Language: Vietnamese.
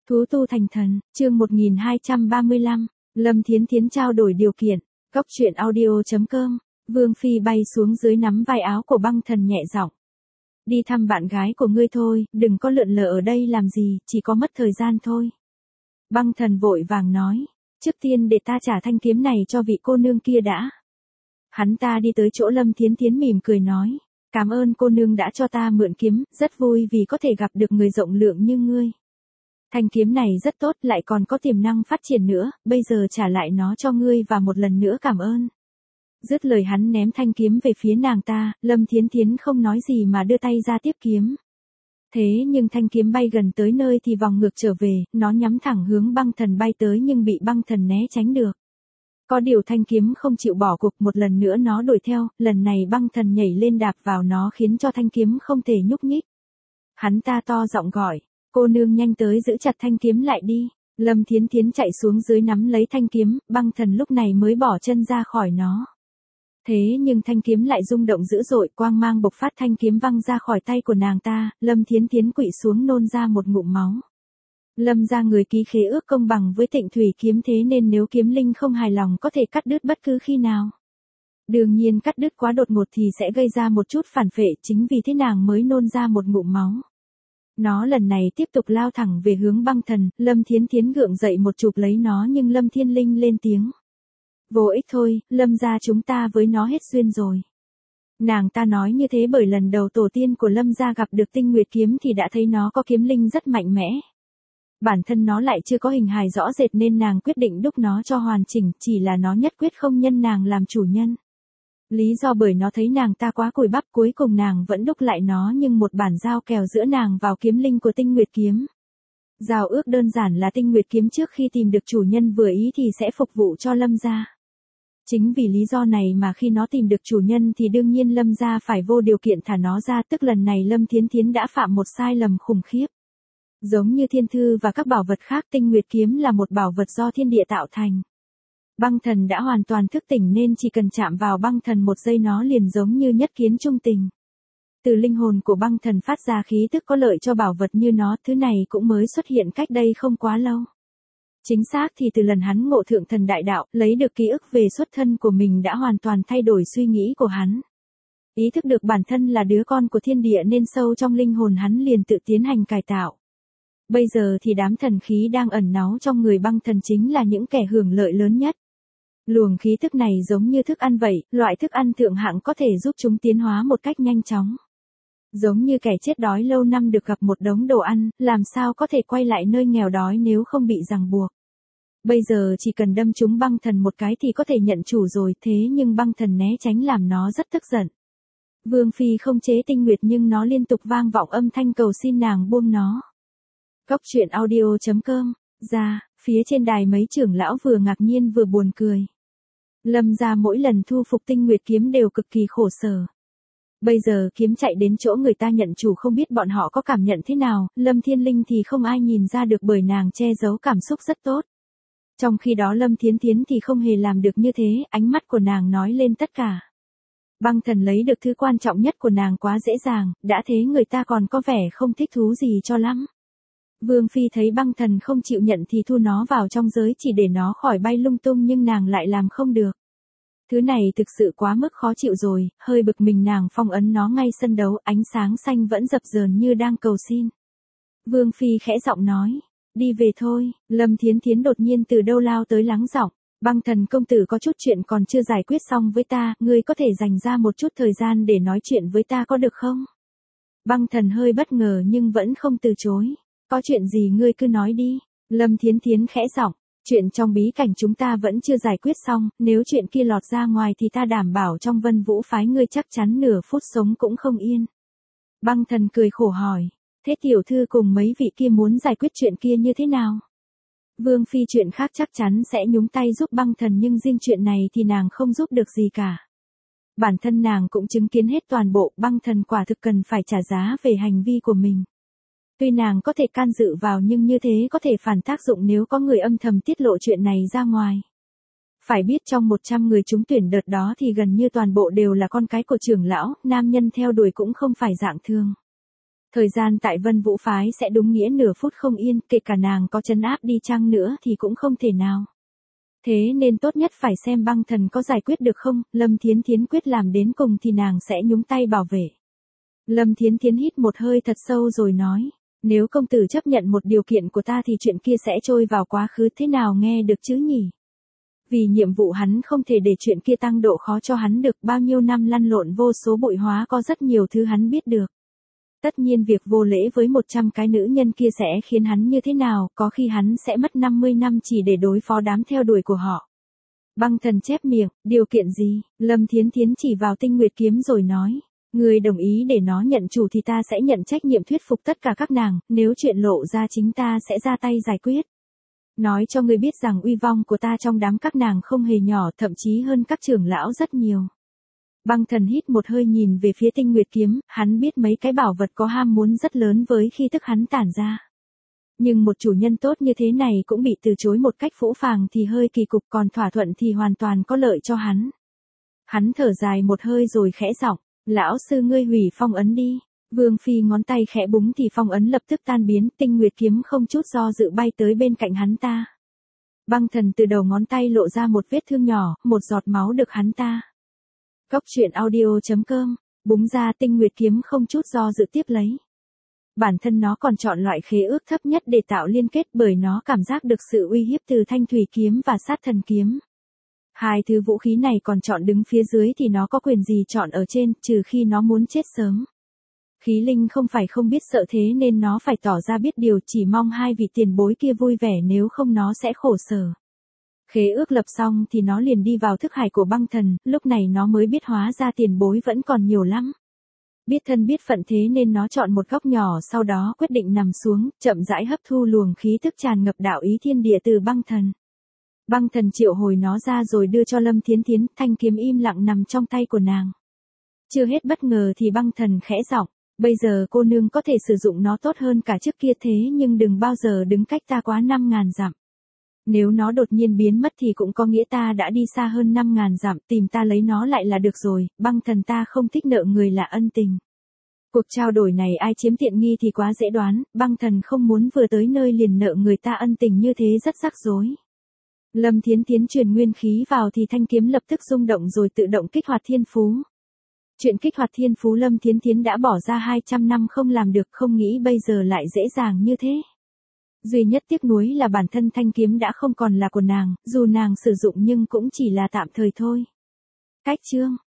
Thú tu thành thần, chương 1235, Lâm Thiến Thiến trao đổi điều kiện, Cóc truyện audio.com, Vương Phi bay xuống dưới nắm vai áo của Băng Thần nhẹ giọng. Đi thăm bạn gái của ngươi thôi, đừng có lượn lờ ở đây làm gì, chỉ có mất thời gian thôi. Băng Thần vội vàng nói, trước tiên để ta trả thanh kiếm này cho vị cô nương kia đã. Hắn ta đi tới chỗ Lâm Thiến Thiến mỉm cười nói, cảm ơn cô nương đã cho ta mượn kiếm, rất vui vì có thể gặp được người rộng lượng như ngươi. Thanh kiếm này rất tốt, lại còn có tiềm năng phát triển nữa, bây giờ trả lại nó cho ngươi và một lần nữa cảm ơn. Dứt lời hắn ném thanh kiếm về phía nàng ta, Lâm Thiến Thiến không nói gì mà đưa tay ra tiếp kiếm. Thế nhưng thanh kiếm bay gần tới nơi thì vòng ngược trở về, nó nhắm thẳng hướng Băng Thần bay tới nhưng bị Băng Thần né tránh được. Có điều thanh kiếm không chịu bỏ cuộc, một lần nữa nó đuổi theo, lần này Băng Thần nhảy lên đạp vào nó khiến cho thanh kiếm không thể nhúc nhích. Hắn ta to giọng gọi, cô nương nhanh tới giữ chặt thanh kiếm lại đi. Lâm Thiến Thiến chạy xuống dưới nắm lấy thanh kiếm, Băng Thần lúc này mới bỏ chân ra khỏi nó. Thế nhưng thanh kiếm lại rung động dữ dội, quang mang bộc phát, thanh kiếm văng ra khỏi tay của nàng ta, Lâm Thiến Thiến quỵ xuống nôn ra một ngụm máu. Lâm gia người ký khế ước công bằng với Tịnh Thủy kiếm, thế nên nếu kiếm linh không hài lòng có thể cắt đứt bất cứ khi nào. Đương nhiên cắt đứt quá đột ngột thì sẽ gây ra một chút phản phệ, chính vì thế nàng mới nôn ra một ngụm máu. Nó lần này tiếp tục lao thẳng về hướng Băng Thần, Lâm Thiến Thiến gượng dậy một chụp lấy nó nhưng Lâm Thiên Linh lên tiếng. Vô ích thôi, Lâm gia chúng ta với nó hết duyên rồi. Nàng ta nói như thế bởi lần đầu tổ tiên của Lâm gia gặp được Tinh Nguyệt kiếm thì đã thấy nó có kiếm linh rất mạnh mẽ. Bản thân nó lại chưa có hình hài rõ rệt nên nàng quyết định đúc nó cho hoàn chỉnh, chỉ là nó nhất quyết không nhân nàng làm chủ nhân. Lý do bởi nó thấy nàng ta quá cùi bắp, cuối cùng nàng vẫn đúc lại nó nhưng một bản giao kèo giữa nàng vào kiếm linh của Tinh Nguyệt kiếm. Giao ước đơn giản là Tinh Nguyệt kiếm trước khi tìm được chủ nhân vừa ý thì sẽ phục vụ cho Lâm gia. Chính vì lý do này mà khi nó tìm được chủ nhân thì đương nhiên Lâm gia phải vô điều kiện thả nó ra, tức lần này Lâm Thiến Thiến đã phạm một sai lầm khủng khiếp. Giống như thiên thư và các bảo vật khác, Tinh Nguyệt kiếm là một bảo vật do thiên địa tạo thành. Băng Thần đã hoàn toàn thức tỉnh nên chỉ cần chạm vào Băng Thần một giây nó liền giống như nhất kiến trung tình. Từ linh hồn của Băng Thần phát ra khí tức có lợi cho bảo vật như nó, thứ này cũng mới xuất hiện cách đây không quá lâu. Chính xác thì từ lần hắn ngộ thượng thần đại đạo, lấy được ký ức về xuất thân của mình đã hoàn toàn thay đổi suy nghĩ của hắn. Ý thức được bản thân là đứa con của thiên địa nên sâu trong linh hồn hắn liền tự tiến hành cải tạo. Bây giờ thì đám thần khí đang ẩn náu trong người Băng Thần chính là những kẻ hưởng lợi lớn nhất. Luồng khí thức này giống như thức ăn vậy, loại thức ăn thượng hạng có thể giúp chúng tiến hóa một cách nhanh chóng. Giống như kẻ chết đói lâu năm được gặp một đống đồ ăn, làm sao có thể quay lại nơi nghèo đói nếu không bị ràng buộc. Bây giờ chỉ cần đâm trúng Băng Thần một cái thì có thể nhận chủ rồi, thế nhưng Băng Thần né tránh làm nó rất tức giận. Vương Phi không chế Tinh Nguyệt nhưng nó liên tục vang vọng âm thanh cầu xin nàng buông nó. Cóc truyện audio.com, ra, phía trên đài mấy trưởng lão vừa ngạc nhiên vừa buồn cười. Lâm gia mỗi lần thu phục Tinh Nguyệt kiếm đều cực kỳ khổ sở. Bây giờ kiếm chạy đến chỗ người ta nhận chủ không biết bọn họ có cảm nhận thế nào, Lâm Thiên Linh thì không ai nhìn ra được bởi nàng che giấu cảm xúc rất tốt. Trong khi đó Lâm Thiến Thiến thì không hề làm được như thế, ánh mắt của nàng nói lên tất cả. Băng Thần lấy được thứ quan trọng nhất của nàng quá dễ dàng, đã thế người ta còn có vẻ không thích thú gì cho lắm. Vương Phi thấy Băng Thần không chịu nhận thì thu nó vào trong giới chỉ để nó khỏi bay lung tung nhưng nàng lại làm không được. Thứ này thực sự quá mức khó chịu rồi, hơi bực mình nàng phong ấn nó ngay sân đấu, ánh sáng xanh vẫn dập dờn như đang cầu xin. Vương Phi khẽ giọng nói, đi về thôi. Lâm Thiến Thiến đột nhiên từ đâu lao tới lắng giọng, Băng Thần công tử có chút chuyện còn chưa giải quyết xong với ta, ngươi có thể dành ra một chút thời gian để nói chuyện với ta có được không? Băng Thần hơi bất ngờ nhưng vẫn không từ chối. Có chuyện gì ngươi cứ nói đi. Lâm Thiến Thiến khẽ giọng, chuyện trong bí cảnh chúng ta vẫn chưa giải quyết xong, nếu chuyện kia lọt ra ngoài thì ta đảm bảo trong Vân Vũ phái ngươi chắc chắn nửa phút sống cũng không yên. Băng Thần cười khổ hỏi, thế tiểu thư cùng mấy vị kia muốn giải quyết chuyện kia như thế nào? Vương Phi chuyện khác chắc chắn sẽ nhúng tay giúp Băng Thần nhưng riêng chuyện này thì nàng không giúp được gì cả. Bản thân nàng cũng chứng kiến hết toàn bộ, Băng Thần quả thực cần phải trả giá về hành vi của mình. Tuy nàng có thể can dự vào nhưng như thế có thể phản tác dụng nếu có người âm thầm tiết lộ chuyện này ra ngoài. Phải biết trong 100 người trúng tuyển đợt đó thì gần như toàn bộ đều là con cái của trưởng lão, nam nhân theo đuổi cũng không phải dạng thường. Thời gian tại Vân Vũ phái sẽ đúng nghĩa nửa phút không yên, kể cả nàng có trấn áp đi chăng nữa thì cũng không thể nào. Thế nên tốt nhất phải xem băng thần có giải quyết được không, Lâm Thiến Thiến quyết làm đến cùng thì nàng sẽ nhúng tay bảo vệ. Lâm Thiến Thiến hít một hơi thật sâu rồi nói, nếu công tử chấp nhận một điều kiện của ta thì chuyện kia sẽ trôi vào quá khứ, thế nào nghe được chứ nhỉ? Vì nhiệm vụ hắn không thể để chuyện kia tăng độ khó cho hắn được, bao nhiêu năm lăn lộn vô số bụi hóa có rất nhiều thứ hắn biết được. Tất nhiên việc vô lễ với 100 cái nữ nhân kia sẽ khiến hắn như thế nào, có khi hắn sẽ mất 50 năm chỉ để đối phó đám theo đuổi của họ. Băng thần chép miệng, điều kiện gì? Lâm Thiến Thiến chỉ vào Tinh Nguyệt kiếm rồi nói, người đồng ý để nó nhận chủ thì ta sẽ nhận trách nhiệm thuyết phục tất cả các nàng, nếu chuyện lộ ra chính ta sẽ ra tay giải quyết. Nói cho ngươi biết rằng uy vong của ta trong đám các nàng không hề nhỏ, thậm chí hơn các trưởng lão rất nhiều. Băng thần hít một hơi nhìn về phía Tinh Nguyệt kiếm, hắn biết mấy cái bảo vật có ham muốn rất lớn với khi tức hắn tản ra. Nhưng một chủ nhân tốt như thế này cũng bị từ chối một cách phũ phàng thì hơi kỳ cục, còn thỏa thuận thì hoàn toàn có lợi cho hắn. Hắn thở dài một hơi rồi khẽ giọng, lão sư ngươi hủy phong ấn đi. Vương Phi ngón tay khẽ búng thì phong ấn lập tức tan biến, Tinh Nguyệt kiếm không chút do dự bay tới bên cạnh hắn ta. Băng thần từ đầu ngón tay lộ ra một vết thương nhỏ, một giọt máu được hắn ta. Cốc truyện audio.com, búng ra Tinh Nguyệt kiếm không chút do dự tiếp lấy. Bản thân nó còn chọn loại khế ước thấp nhất để tạo liên kết, bởi nó cảm giác được sự uy hiếp từ Thanh Thủy kiếm và Sát Thần kiếm. Hai thứ vũ khí này còn chọn đứng phía dưới thì nó có quyền gì chọn ở trên, trừ khi nó muốn chết sớm. Khí linh không phải không biết sợ, thế nên nó phải tỏ ra biết điều, chỉ mong hai vị tiền bối kia vui vẻ, nếu không nó sẽ khổ sở. Khế ước lập xong thì nó liền đi vào thức hải của băng thần, lúc này nó mới biết hóa ra tiền bối vẫn còn nhiều lắm. Biết thân biết phận thế nên nó chọn một góc nhỏ, sau đó quyết định nằm xuống, chậm rãi hấp thu luồng khí tức tràn ngập đạo ý thiên địa từ băng thần. Băng thần triệu hồi nó ra rồi đưa cho Lâm Thiến Thiến, thanh kiếm im lặng nằm trong tay của nàng. Chưa hết bất ngờ thì băng thần khẽ giọng, bây giờ cô nương có thể sử dụng nó tốt hơn cả trước kia, thế nhưng đừng bao giờ đứng cách ta quá 5.000 dặm. Nếu nó đột nhiên biến mất thì cũng có nghĩa ta đã đi xa hơn 5.000 dặm, tìm ta lấy nó lại là được rồi, băng thần ta không thích nợ người là ân tình. Cuộc trao đổi này ai chiếm tiện nghi thì quá dễ đoán, băng thần không muốn vừa tới nơi liền nợ người ta ân tình như thế, rất rắc rối. Lâm Thiến Thiến truyền nguyên khí vào thì thanh kiếm lập tức rung động rồi tự động kích hoạt thiên phú. Chuyện kích hoạt thiên phú Lâm Thiến Thiến đã bỏ ra 200 năm không làm được, không nghĩ bây giờ lại dễ dàng như thế. Duy nhất tiếc nuối là bản thân thanh kiếm đã không còn là của nàng, dù nàng sử dụng nhưng cũng chỉ là tạm thời thôi. Cách chương